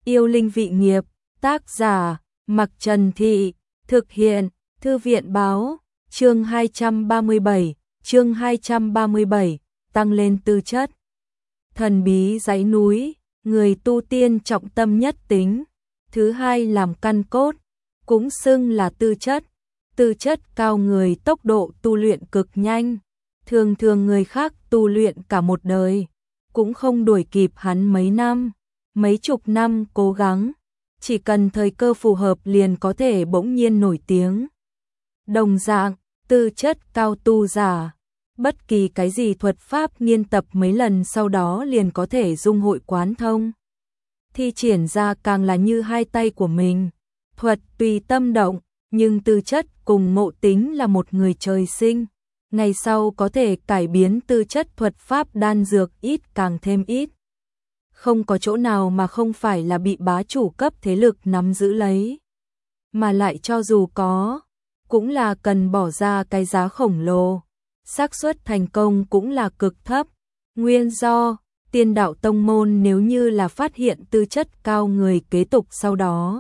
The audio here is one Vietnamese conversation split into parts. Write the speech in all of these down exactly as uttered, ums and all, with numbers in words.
Yêu linh vị nghiệp, tác giả, Mặc Trần Thị, thực hiện, Thư viện báo, chương hai trăm ba mươi bảy, chương hai trăm ba mươi bảy, tăng lên tư chất. Thần bí dãy núi, người tu tiên trọng tâm nhất tính, thứ hai làm căn cốt, cũng xưng là tư chất. Tư chất cao người tốc độ tu luyện cực nhanh, thường thường người khác tu luyện cả một đời, cũng không đuổi kịp hắn mấy năm, mấy chục năm cố gắng, chỉ cần thời cơ phù hợp liền có thể bỗng nhiên nổi tiếng. Đồng dạng, tư chất cao tu giả, bất kỳ cái gì thuật pháp nghiên tập mấy lần sau đó liền có thể dung hội quán thông. Thi triển ra càng là như hai tay của mình, thuật tùy tâm động, nhưng tư chất cùng ngộ tính là một người trời sinh, ngày sau có thể cải biến tư chất thuật pháp đan dược ít càng thêm ít. Không có chỗ nào mà không phải là bị bá chủ cấp thế lực nắm giữ lấy. Mà lại cho dù có, cũng là cần bỏ ra cái giá khổng lồ, xác suất thành công cũng là cực thấp. Nguyên do, tiên đạo tông môn nếu như là phát hiện tư chất cao người kế tục sau đó,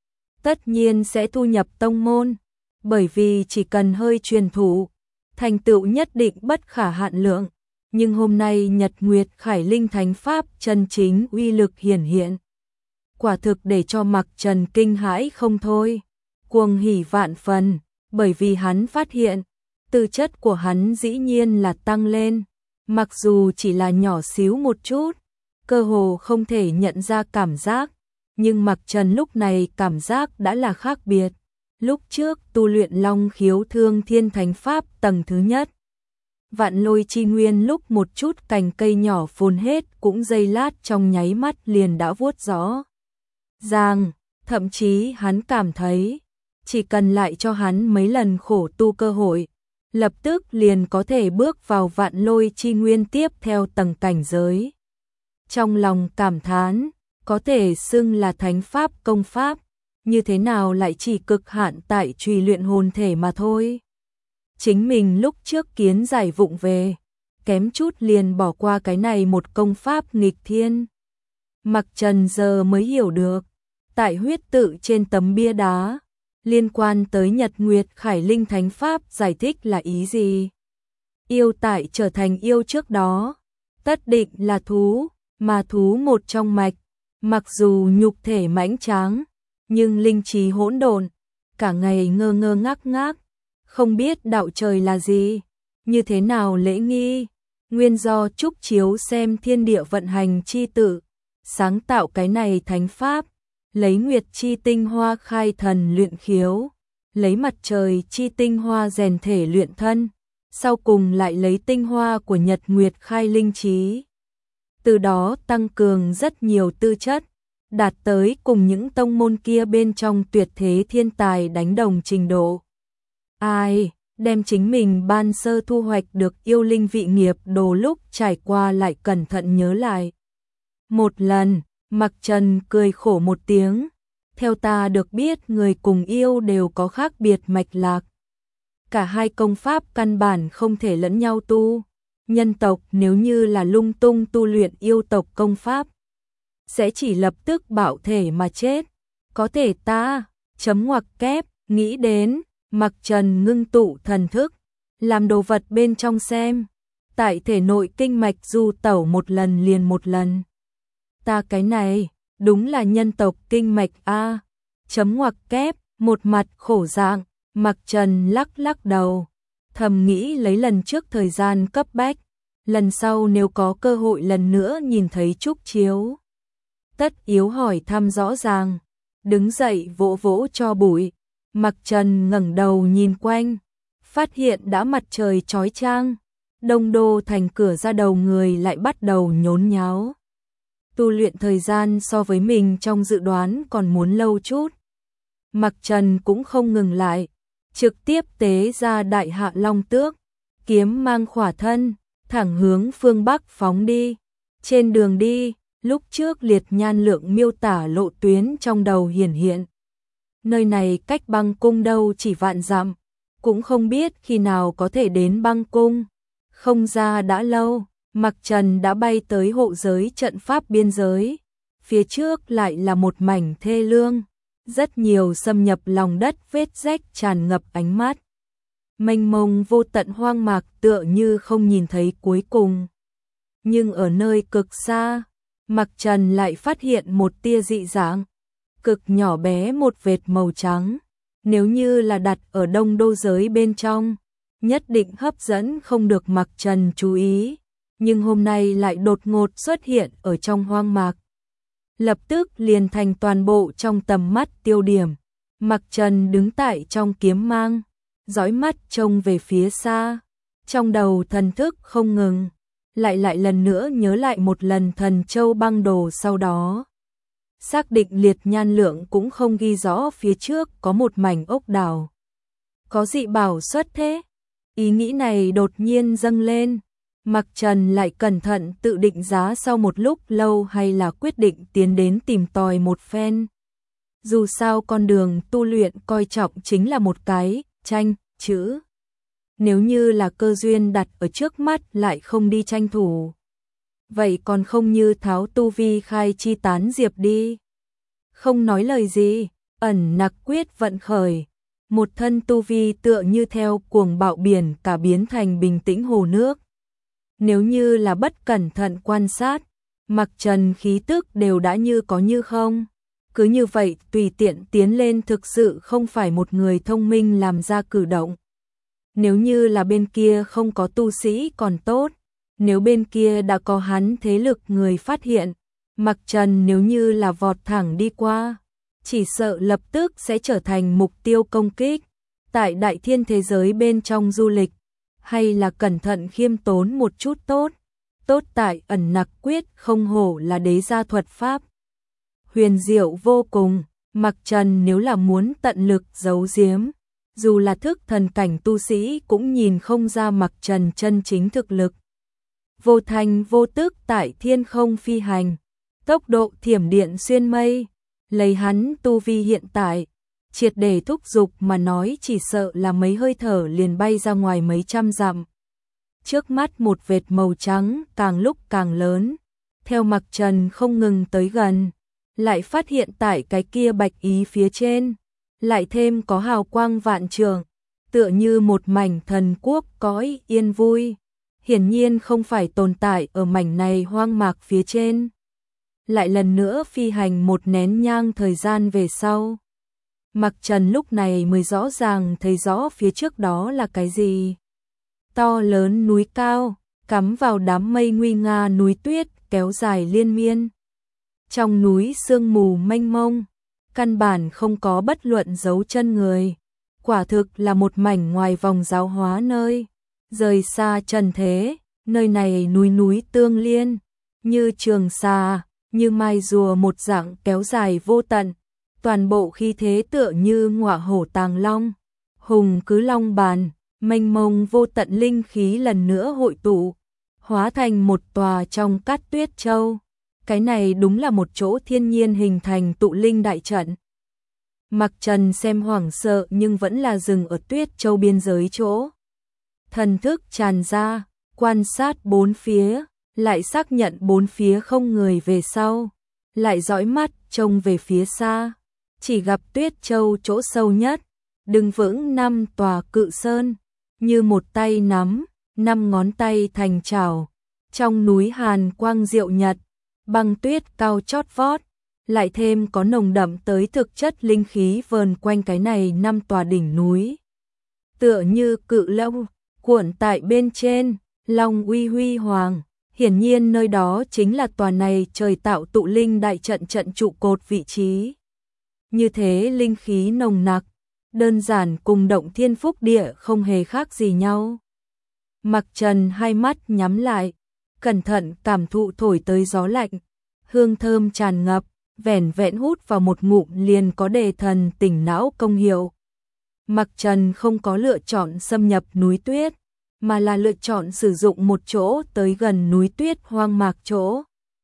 tất nhiên sẽ thu nhập tông môn, bởi vì chỉ cần hơi truyền thụ, thành tựu nhất định bất khả hạn lượng. Nhưng hôm nay Nhật Nguyệt Khải Linh Thánh Pháp chân chính uy lực hiển hiện, quả thực để cho Mặc Trần kinh hãi không thôi, cuồng hỉ vạn phần, bởi vì hắn phát hiện, tư chất của hắn dĩ nhiên là tăng lên, mặc dù chỉ là nhỏ xíu một chút, cơ hồ không thể nhận ra cảm giác, nhưng Mặc Trần lúc này cảm giác đã là khác biệt. Lúc trước tu luyện Long Khiếu Thương Thiên Thánh Pháp tầng thứ nhất, Vạn Lôi Chi Nguyên lúc một chút cành cây nhỏ phồn hết cũng giây lát trong nháy mắt liền đã vuốt rõ ràng, thậm chí hắn cảm thấy, chỉ cần lại cho hắn mấy lần khổ tu cơ hội, lập tức liền có thể bước vào Vạn Lôi Chi Nguyên tiếp theo tầng cảnh giới. Trong lòng cảm thán, có thể xưng là thánh pháp công pháp, như thế nào lại chỉ cực hạn tại trùy luyện hồn thể mà thôi. Chính mình lúc trước kiến giải vụng về, kém chút liền bỏ qua cái này một công pháp nghịch thiên. Mặc Trần giờ mới hiểu được, tại huyết tự trên tấm bia đá, liên quan tới Nhật Nguyệt Khải Linh Thánh Pháp giải thích là ý gì. Yêu tại trở thành yêu trước đó, tất định là thú, mà thú một trong mạch, mặc dù nhục thể mãnh tráng, nhưng linh trí hỗn độn, cả ngày ngơ ngơ ngác ngác, không biết đạo trời là gì, như thế nào lễ nghi. Nguyên do Trúc Chiếu xem thiên địa vận hành chi tự, sáng tạo cái này thánh pháp, lấy nguyệt chi tinh hoa khai thần luyện khiếu, lấy mặt trời chi tinh hoa rèn thể luyện thân, sau cùng lại lấy tinh hoa của nhật nguyệt khai linh trí. Từ đó tăng cường rất nhiều tư chất, đạt tới cùng những tông môn kia bên trong tuyệt thế thiên tài đánh đồng trình độ. Ai, đem chính mình ban sơ thu hoạch được yêu linh vị nghiệp đồ lúc trải qua lại cẩn thận nhớ lại. Một lần, Mặc Trần cười khổ một tiếng, theo ta được biết người cùng yêu đều có khác biệt mạch lạc. Cả hai công pháp căn bản không thể lẫn nhau tu, nhân tộc nếu như là lung tung tu luyện yêu tộc công pháp, sẽ chỉ lập tức bạo thể mà chết. Có thể ta, chấm ngoặc kép, nghĩ đến, Mặc Trần ngưng tụ thần thức, làm đồ vật bên trong xem, tại thể nội kinh mạch du tẩu một lần liền một lần. Ta cái này, đúng là nhân tộc kinh mạch a. Chấm ngoặc kép, một mặt khổ dạng, Mặc Trần lắc lắc đầu, thầm nghĩ lấy lần trước thời gian cấp bách, lần sau nếu có cơ hội lần nữa nhìn thấy Trúc Chiếu, tất yếu hỏi thăm rõ ràng. Đứng dậy vỗ vỗ cho bụi, Mặc Trần ngẩng đầu nhìn quanh, phát hiện đã mặt trời chói chang, Đông Đô thành cửa ra đầu người lại bắt đầu nhốn nháo. Tu luyện thời gian so với mình trong dự đoán còn muốn lâu chút. Mặc Trần cũng không ngừng lại, trực tiếp tế ra Đại Hạ Long Tước, kiếm mang khỏa thân, thẳng hướng phương Bắc phóng đi. Trên đường đi, lúc trước liệt nhan lượng miêu tả lộ tuyến trong đầu hiển hiện. Nơi này cách băng cung đâu chỉ vạn dặm, cũng không biết khi nào có thể đến băng cung. Không ra đã lâu, Mặc Trần đã bay tới hộ giới trận pháp biên giới. phía trước lại là một mảnh thê lương, rất nhiều xâm nhập lòng đất vết rách tràn ngập ánh mắt. Mênh mông vô tận hoang mạc tựa như không nhìn thấy cuối cùng. Nhưng ở nơi cực xa, Mặc Trần lại phát hiện một tia dị dạng, cực nhỏ bé một vệt màu trắng. Nếu như là đặt ở đông đô giới bên trong, nhất định hấp dẫn không được Mặc Trần chú ý, nhưng hôm nay lại đột ngột xuất hiện ở trong hoang mạc. Lập tức liền thành toàn bộ trong tầm mắt tiêu điểm. Mặc Trần đứng tại trong kiếm mang, dõi mắt trông về phía xa, trong đầu thần thức không ngừng, lại lại lần nữa nhớ lại một lần thần châu băng đồ sau đó. Xác định liệt nhan lượng cũng không ghi rõ phía trước có một mảnh ốc đảo. Có dị bảo xuất thế? Ý nghĩ này đột nhiên dâng lên. Mặc Trần lại cẩn thận tự định giá sau một lúc lâu hay là quyết định tiến đến tìm tòi một phen. Dù sao con đường tu luyện coi trọng chính là một cái, tranh, chữ. Nếu như là cơ duyên đặt ở trước mắt lại không đi tranh thủ. Vậy còn không như tháo tu vi khai chi tán diệp đi. Không nói lời gì, ẩn nặc quyết vận khởi. Một thân tu vi tựa như theo cuồng bạo biển cả biến thành bình tĩnh hồ nước. Nếu như là bất cẩn thận quan sát, Mặc Trần khí tức đều đã như có như không. Cứ như vậy tùy tiện tiến lên thực sự không phải một người thông minh làm ra cử động. Nếu như là bên kia không có tu sĩ còn tốt, nếu bên kia đã có hắn thế lực người phát hiện, Mặc Trần nếu như là vọt thẳng đi qua, chỉ sợ lập tức sẽ trở thành mục tiêu công kích. Tại đại thiên thế giới bên trong du lịch, hay là cẩn thận khiêm tốn một chút tốt. Tốt tại ẩn nặc quyết không hổ là đế gia thuật pháp. Huyền diệu vô cùng, Mặc Trần nếu là muốn tận lực giấu giếm, dù là thức thần cảnh tu sĩ cũng nhìn không ra Mặc Trần chân chính thực lực. Vô thành vô tức tại thiên không phi hành, tốc độ thiểm điện xuyên mây, lấy hắn tu vi hiện tại, triệt để thúc dục mà nói chỉ sợ là mấy hơi thở liền bay ra ngoài mấy trăm dặm. Trước mắt một vệt màu trắng càng lúc càng lớn, theo Mặc Trần không ngừng tới gần, lại phát hiện tại cái kia bạch ý phía trên, lại thêm có hào quang vạn trượng, tựa như một mảnh thần quốc cõi yên vui, hiển nhiên không phải tồn tại ở mảnh này hoang mạc phía trên. Lại lần nữa phi hành một nén nhang thời gian về sau, Mặc Trần lúc này mới rõ ràng thấy rõ phía trước đó là cái gì. To lớn núi cao, cắm vào đám mây nguy nga núi tuyết kéo dài liên miên. Trong núi sương mù mênh mông, căn bản không có bất luận dấu chân người. Quả thực là một mảnh ngoài vòng giáo hóa nơi. Rời xa trần thế, nơi này núi núi tương liên, như trường xa, như mai rùa một dạng kéo dài vô tận. Toàn bộ khí thế tựa như ngọa hổ tàng long, hùng cứ long bàn, mênh mông vô tận linh khí lần nữa hội tụ, hóa thành một tòa trong cát tuyết châu. Cái này đúng là một chỗ thiên nhiên hình thành tụ linh đại trận. Mặc Trần xem hoảng sợ nhưng vẫn là dừng ở tuyết châu biên giới chỗ. Thần thức tràn ra, quan sát bốn phía, lại xác nhận bốn phía không người về sau, lại dõi mắt trông về phía xa. Chỉ gặp tuyết châu chỗ sâu nhất, đứng vững năm tòa cự sơn, như một tay nắm, năm ngón tay thành chảo. Trong núi hàn quang diệu nhật, băng tuyết cao chót vót, lại thêm có nồng đậm tới thực chất linh khí vờn quanh cái này năm tòa đỉnh núi. Tựa như cự long cuộn tại bên trên, long uy huy hoàng, hiển nhiên nơi đó chính là tòa này trời tạo tụ linh đại trận trận trụ cột vị trí. Như thế linh khí nồng nặc, đơn giản cùng động thiên phúc địa không hề khác gì nhau. Mặc Trần hai mắt nhắm lại, cẩn thận cảm thụ thổi tới gió lạnh, hương thơm tràn ngập, vẻn vẹn hút vào một ngụm liền có đề thần tỉnh não công hiệu. Mặc Trần không có lựa chọn xâm nhập núi tuyết, mà là lựa chọn sử dụng một chỗ tới gần núi tuyết hoang mạc chỗ.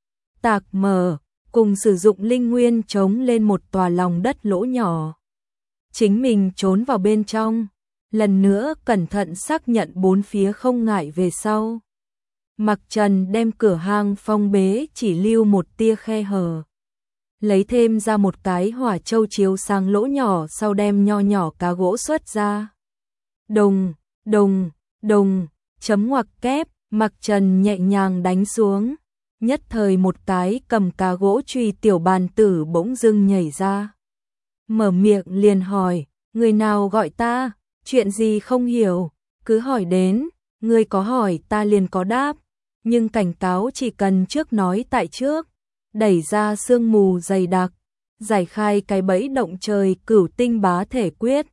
Tạc mở, cùng sử dụng linh nguyên chống lên một tòa lòng đất lỗ nhỏ. Chính mình trốn vào bên trong, lần nữa cẩn thận xác nhận bốn phía không ngại về sau. Mặc Trần đem cửa hang phong bế chỉ lưu một tia khe hở, lấy thêm ra một cái hỏa châu chiếu sang lỗ nhỏ sau đem nho nhỏ cá gỗ xuất ra. Đồng, đồng, đồng, chấm ngoặc kép, Mặc Trần nhẹ nhàng đánh xuống. Nhất thời một cái cầm cá gỗ truy tiểu bàn tử bỗng dưng nhảy ra. Mở miệng liền hỏi, người nào gọi ta, chuyện gì không hiểu, cứ hỏi đến, người có hỏi ta liền có đáp, nhưng cảnh cáo chỉ cần trước nói tại trước, đẩy ra sương mù dày đặc, giải khai cái bẫy động trời cửu tinh bá thể quyết,